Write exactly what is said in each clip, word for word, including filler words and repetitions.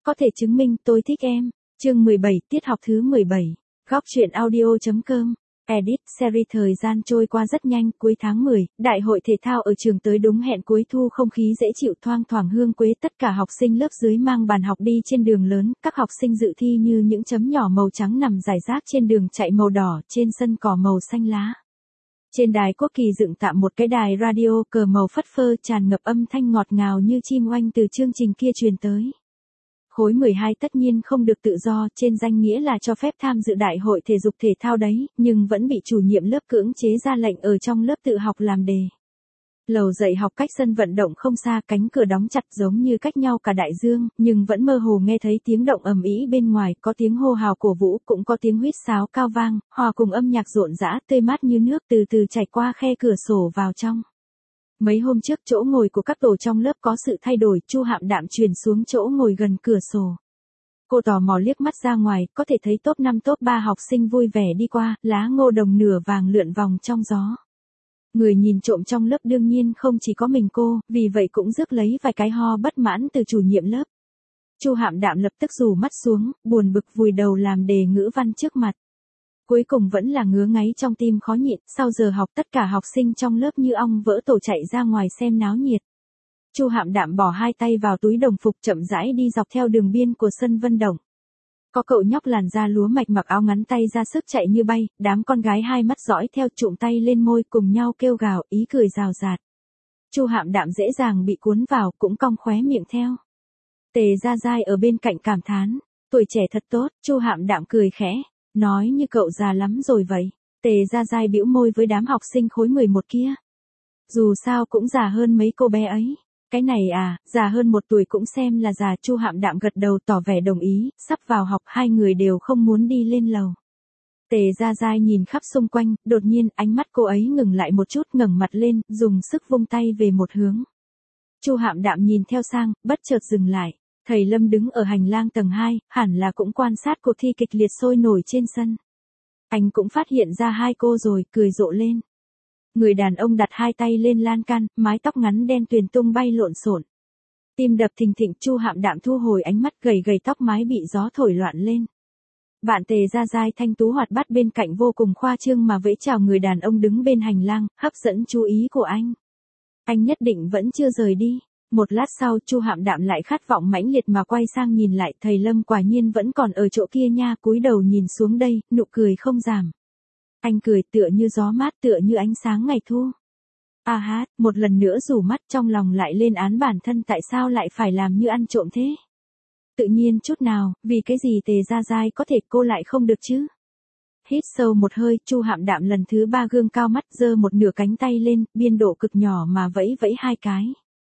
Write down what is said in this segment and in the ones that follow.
có thể chứng minh tôi thích em. Chương mười bảy, tiết học thứ mười bảy. Góc truyện audio.com. Edit, series thời gian trôi qua rất nhanh, cuối tháng mười, đại hội thể thao ở trường tới đúng hẹn cuối thu, không khí dễ chịu thoang thoảng hương quế, tất cả học sinh lớp dưới mang bàn học đi trên đường lớn, các học sinh dự thi như những chấm nhỏ màu trắng nằm rải rác trên đường chạy màu đỏ, trên sân cỏ màu xanh lá. Trên đài quốc kỳ dựng tạm một cái đài radio, cờ màu phất phơ tràn ngập âm thanh ngọt ngào như chim oanh từ chương trình kia truyền tới. Khối mười hai tất nhiên không được tự do, trên danh nghĩa là cho phép tham dự đại hội thể dục thể thao đấy, nhưng vẫn bị chủ nhiệm lớp cưỡng chế ra lệnh ở trong lớp tự học làm đề. Lầu dạy học cách sân vận động không xa, cánh cửa đóng chặt giống như cách nhau cả đại dương, nhưng vẫn mơ hồ nghe thấy tiếng động ầm ĩ bên ngoài, có tiếng hô hào cổ vũ, cũng có tiếng huýt sáo cao vang, hòa cùng âm nhạc rộn rã, tươi mát như nước từ từ chảy qua khe cửa sổ vào trong. Mấy hôm trước chỗ ngồi của các tổ trong lớp có sự thay đổi, Chu Hạm Đạm chuyển xuống chỗ ngồi gần cửa sổ. Cô tò mò liếc mắt ra ngoài, có thể thấy top năm top ba học sinh vui vẻ đi qua, lá ngô đồng nửa vàng lượn vòng trong gió. Người nhìn trộm trong lớp đương nhiên không chỉ có mình cô, vì vậy cũng rước lấy vài cái ho bất mãn từ chủ nhiệm lớp. Chu Hạm Đạm lập tức rủ mắt xuống, buồn bực vùi đầu làm đề ngữ văn trước mặt. Cuối cùng vẫn là ngứa ngáy trong tim khó nhịn, sau giờ học tất cả học sinh trong lớp như ong vỡ tổ chạy ra ngoài xem náo nhiệt. Chu Hạm Đạm bỏ hai tay vào túi đồng phục chậm rãi đi dọc theo đường biên của sân vận động. Có cậu nhóc làn da lúa mạch mặc áo ngắn tay ra sức chạy như bay, đám con gái hai mắt dõi theo trụm tay lên môi cùng nhau kêu gào, ý cười rào rạt. Chu Hạm Đạm dễ dàng bị cuốn vào, cũng cong khóe miệng theo. Tề Gia Giai ở bên cạnh cảm thán, tuổi trẻ thật tốt. Chu Hạm Đạm cười khẽ, nói như cậu già lắm rồi vậy. Tề Gia Giai bĩu môi với đám học sinh khối mười một kia. Dù sao cũng già hơn mấy cô bé ấy. Cái này à, già hơn một tuổi cũng xem là già. Chu Hạm Đạm gật đầu tỏ vẻ đồng ý, sắp vào học hai người đều không muốn đi lên lầu. Tề Gia Giai nhìn khắp xung quanh, đột nhiên ánh mắt cô ấy ngừng lại một chút, ngẩng mặt lên, dùng sức vung tay về một hướng. Chu Hạm Đạm nhìn theo sang, bất chợt dừng lại. Thầy Lâm đứng ở hành lang tầng hai, hẳn là cũng quan sát cuộc thi kịch liệt sôi nổi trên sân. Anh cũng phát hiện ra hai cô rồi, cười rộ lên. Người đàn ông đặt hai tay lên lan can, mái tóc ngắn đen tuyền tung bay lộn xộn. Tim đập thình thịch. Chu Hạm Đạm thu hồi ánh mắt, gầy gầy tóc mái bị gió thổi loạn lên. Bạn Tề Gia Giai thanh tú hoạt bát bên cạnh vô cùng khoa trương mà vẫy chào người đàn ông đứng bên hành lang, hấp dẫn chú ý của anh. Anh nhất định vẫn chưa rời đi. Một lát sau, Chu Hạm Đạm lại khát vọng mãnh liệt mà quay sang nhìn lại, thầy Lâm quả nhiên vẫn còn ở chỗ kia nha, cúi đầu nhìn xuống đây, nụ cười không giảm. Anh cười tựa như gió mát, tựa như ánh sáng ngày thu. À hát, một lần nữa rủ mắt, trong lòng lại lên án bản thân tại sao lại phải làm như ăn trộm thế. Tự nhiên chút nào, vì cái gì Tề Gia Giai có thể cô lại không được chứ. Hít sâu một hơi, Chu Hạm Đạm lần thứ ba gương cao mắt, giơ một nửa cánh tay lên, biên độ cực nhỏ mà vẫy vẫy hai cái.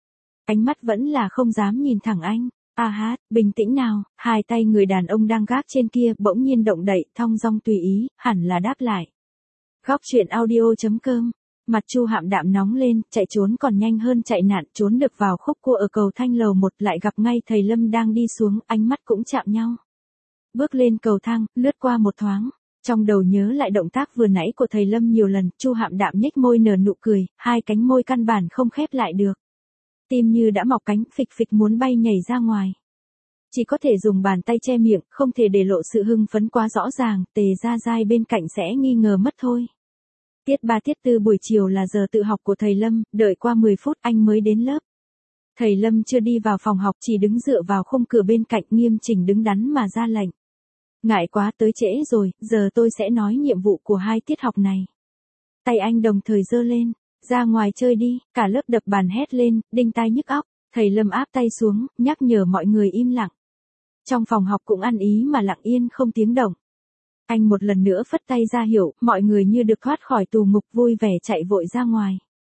Ánh mắt vẫn là không dám nhìn thẳng anh. À hát, bình tĩnh nào. Hai tay người đàn ông đang gác trên kia bỗng nhiên động đậy, thong dong tùy ý, hẳn là đáp lại. Góc truyện audio.com. Mặt Chu Hạm Đạm nóng lên, chạy trốn còn nhanh hơn chạy nạn, trốn được vào khúc cua ở cầu thang lầu một, lại gặp ngay thầy Lâm đang đi xuống, ánh mắt cũng chạm nhau. Bước lên cầu thang, lướt qua một thoáng. Trong đầu nhớ lại động tác vừa nãy của thầy Lâm nhiều lần, Chu Hạm Đạm nhếch môi nở nụ cười, hai cánh môi căn bản không khép lại được. Tim như đã mọc cánh, phịch phịch muốn bay nhảy ra ngoài. Chỉ có thể dùng bàn tay che miệng, không thể để lộ sự hưng phấn quá rõ ràng, Tề Gia Giai bên cạnh sẽ nghi ngờ mất thôi. Tiết ba tiết tư buổi chiều là giờ tự học của thầy Lâm, đợi qua mười phút anh mới đến lớp. Thầy Lâm chưa đi vào phòng học, chỉ đứng dựa vào khung cửa bên cạnh, nghiêm chỉnh đứng đắn mà ra lệnh. Ngại quá, tới trễ rồi, giờ tôi sẽ nói nhiệm vụ của hai tiết học này. Tay anh đồng thời giơ lên. Ra ngoài chơi đi. Cả lớp đập bàn hét lên, đinh tai nhức óc. Thầy Lâm áp tay xuống, nhắc nhở mọi người im lặng. Trong phòng học cũng ăn ý mà lặng yên không tiếng động. Anh một lần nữa phất tay ra hiệu, mọi người như được thoát khỏi tù ngục vui vẻ chạy vội ra ngoài.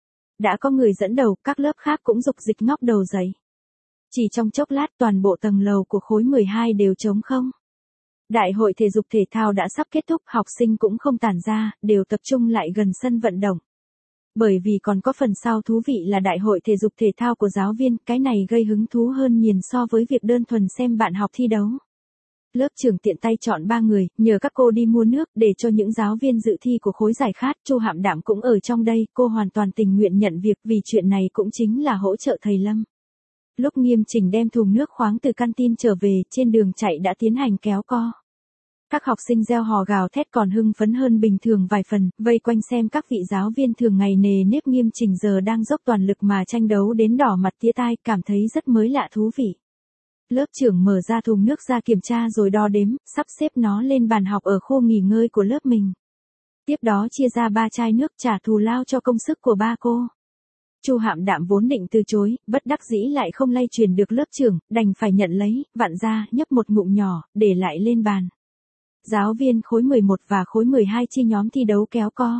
Đã có người dẫn đầu, các lớp khác cũng rục dịch ngóc đầu dậy. Chỉ trong chốc lát toàn bộ tầng lầu của khối mười hai đều trống không. Đại hội thể dục thể thao đã sắp kết thúc, học sinh cũng không tản ra, đều tập trung lại gần sân vận động. Bởi vì còn có phần sau thú vị là đại hội thể dục thể thao của giáo viên, cái này gây hứng thú hơn nhiều so với việc đơn thuần xem bạn học thi đấu. Lớp trưởng tiện tay chọn ba người, nhờ các cô đi mua nước để cho những giáo viên dự thi của khối giải khát. Chu Hạm Đạm cũng ở trong đây, cô hoàn toàn tình nguyện nhận việc vì chuyện này cũng chính là hỗ trợ thầy Lâm. Lúc Nghiêm Chỉnh đem thùng nước khoáng từ canteen trở về, trên đường chạy đã tiến hành kéo co. Các học sinh reo hò gào thét còn hưng phấn hơn bình thường vài phần, vây quanh xem các vị giáo viên thường ngày nề nếp Nghiêm Chỉnh giờ đang dốc toàn lực mà tranh đấu đến đỏ mặt tía tai, cảm thấy rất mới lạ thú vị. Lớp trưởng mở ra thùng nước ra kiểm tra rồi đo đếm, sắp xếp nó lên bàn học ở khu nghỉ ngơi của lớp mình. Tiếp đó chia ra ba chai nước trả thù lao cho công sức của ba cô. Chu Hạm Đạm vốn định từ chối, bất đắc dĩ lại không lay truyền được lớp trưởng, đành phải nhận lấy, vặn ra, nhấp một ngụm nhỏ, để lại lên bàn. Giáo viên khối mười một và khối mười hai chia nhóm thi đấu kéo co.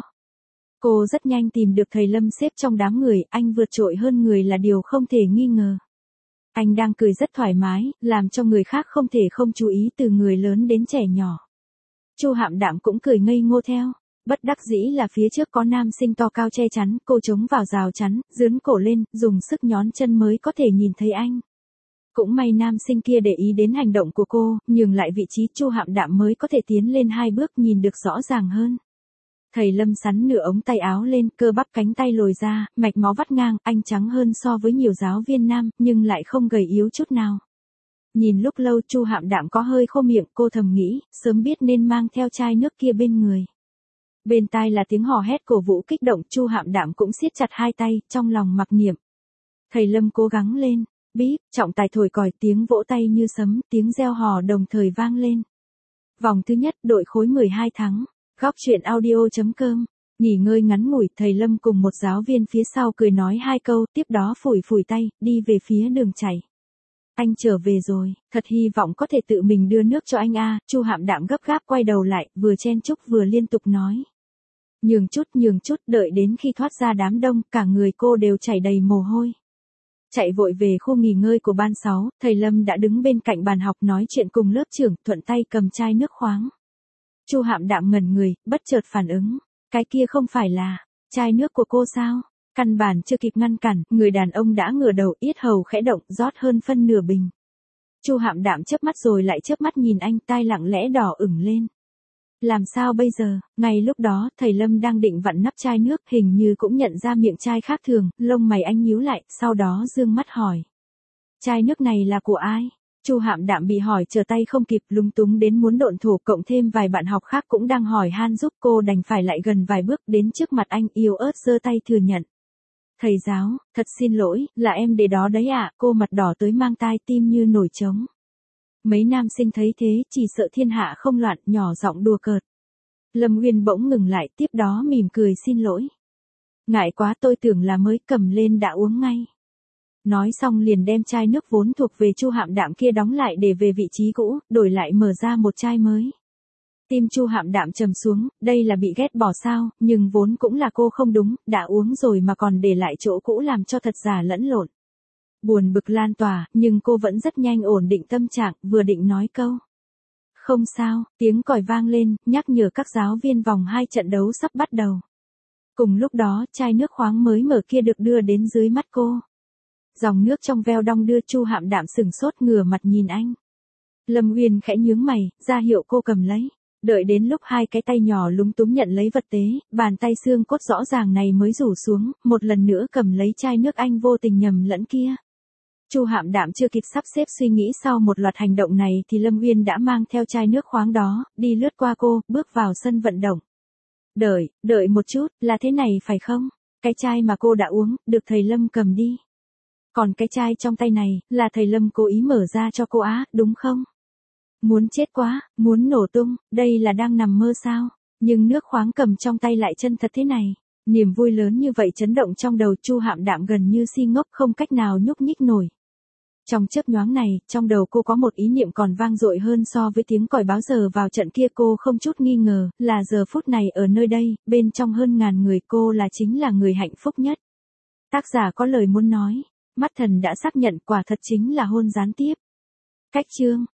Cô rất nhanh tìm được thầy Lâm xếp trong đám người, anh vượt trội hơn người là điều không thể nghi ngờ. Anh đang cười rất thoải mái, làm cho người khác không thể không chú ý từ người lớn đến trẻ nhỏ. Chu Hạm Đạm cũng cười ngây ngô theo. Bất đắc dĩ là phía trước có nam sinh to cao che chắn, cô chống vào rào chắn, dướn cổ lên, dùng sức nhón chân mới có thể nhìn thấy anh. Cũng may nam sinh kia để ý đến hành động của cô, nhường lại vị trí Chu Hạm Đạm mới có thể tiến lên hai bước nhìn được rõ ràng hơn. Thầy Lâm sắn nửa ống tay áo lên, cơ bắp cánh tay lồi ra, mạch máu vắt ngang, anh trắng hơn so với nhiều giáo viên nam, nhưng lại không gầy yếu chút nào. Nhìn lúc lâu Chu Hạm Đạm có hơi khô miệng, cô thầm nghĩ, sớm biết nên mang theo chai nước kia bên người. Bên tai là tiếng hò hét cổ vũ kích động, Chu Hạm Đạm cũng siết chặt hai tay, trong lòng mặc niệm. Thầy Lâm cố gắng lên, bíp, trọng tài thổi còi, tiếng vỗ tay như sấm, tiếng reo hò đồng thời vang lên. Vòng thứ nhất, đội khối mười hai thắng. Góc truyện audio chấm com. Nghỉ ngơi ngắn ngủi, thầy Lâm cùng một giáo viên phía sau cười nói hai câu, tiếp đó phủi phủi tay, đi về phía đường chảy. Anh trở về rồi, thật hy vọng có thể tự mình đưa nước cho anh a. Chu Hạm Đạm gấp gáp quay đầu lại, vừa chen chúc vừa liên tục nói. Nhường chút nhường chút, đợi đến khi thoát ra đám đông, cả người cô đều chảy đầy mồ hôi. Chạy vội về khu nghỉ ngơi của ban sáu, thầy Lâm đã đứng bên cạnh bàn học nói chuyện cùng lớp trưởng, thuận tay cầm chai nước khoáng. Chu Hạm Đạm ngẩn người, bất chợt phản ứng, cái kia không phải là chai nước của cô sao? Căn bản chưa kịp ngăn cản, người đàn ông đã ngửa đầu, yết hầu khẽ động, rót hơn phân nửa bình. Chu Hạm Đạm chớp mắt rồi lại chớp mắt nhìn anh, tai lặng lẽ đỏ ửng lên. Làm sao bây giờ? Ngay lúc đó, thầy Lâm đang định vặn nắp chai nước, hình như cũng nhận ra miệng chai khác thường, lông mày anh nhíu lại, sau đó dương mắt hỏi. Chai nước này là của ai? Chu Hạm Đạm bị hỏi trở tay không kịp, lúng túng đến muốn độn thổ, cộng thêm vài bạn học khác cũng đang hỏi han giúp, cô đành phải lại gần vài bước đến trước mặt anh, yếu ớt giơ tay thừa nhận. Thầy giáo, thật xin lỗi, là em để đó đấy ạ. Cô mặt đỏ tới mang tai, tim như nổi trống. Mấy nam sinh thấy thế, chỉ sợ thiên hạ không loạn, nhỏ giọng đùa cợt. Lâm Uyên bỗng ngừng lại, tiếp đó mỉm cười xin lỗi. Ngại quá, tôi tưởng là mới cầm lên đã uống ngay. Nói xong liền đem chai nước vốn thuộc về Chu Hạm Đạm kia đóng lại để về vị trí cũ, đổi lại mở ra một chai mới. Tim Chu Hạm Đạm trầm xuống, đây là bị ghét bỏ sao, nhưng vốn cũng là cô không đúng, đã uống rồi mà còn để lại chỗ cũ làm cho thật giả lẫn lộn. Buồn bực lan tỏa, nhưng cô vẫn rất nhanh ổn định tâm trạng, vừa định nói câu. Không sao, tiếng còi vang lên, nhắc nhở các giáo viên vòng hai trận đấu sắp bắt đầu. Cùng lúc đó, chai nước khoáng mới mở kia được đưa đến dưới mắt cô. Dòng nước trong veo đong đưa, Chu Hạm Đạm sừng sốt ngửa mặt nhìn anh. Lâm Uyên khẽ nhướng mày, ra hiệu cô cầm lấy. Đợi đến lúc hai cái tay nhỏ lúng túng nhận lấy vật tế, bàn tay xương cốt rõ ràng này mới rủ xuống, một lần nữa cầm lấy chai nước anh vô tình nhầm lẫn kia. Chu Hạm Đạm chưa kịp sắp xếp suy nghĩ sau một loạt hành động này thì Lâm Uyên đã mang theo chai nước khoáng đó, đi lướt qua cô, bước vào sân vận động. Đợi, đợi một chút, là thế này phải không? Cái chai mà cô đã uống, được thầy Lâm cầm đi. Còn cái chai trong tay này, là thầy Lâm cố ý mở ra cho cô á, đúng không? Muốn chết quá, muốn nổ tung, đây là đang nằm mơ sao? Nhưng nước khoáng cầm trong tay lại chân thật thế này. Niềm vui lớn như vậy chấn động trong đầu Chu Hạm Đạm gần như si ngốc không cách nào nhúc nhích nổi. Trong chớp nhoáng này, trong đầu cô có một ý niệm còn vang dội hơn so với tiếng còi báo giờ vào trận kia, cô không chút nghi ngờ, là giờ phút này ở nơi đây, bên trong hơn ngàn người cô là chính là người hạnh phúc nhất. Tác giả có lời muốn nói, mắt thần đã xác nhận quả thật chính là hôn gián tiếp. Cách chương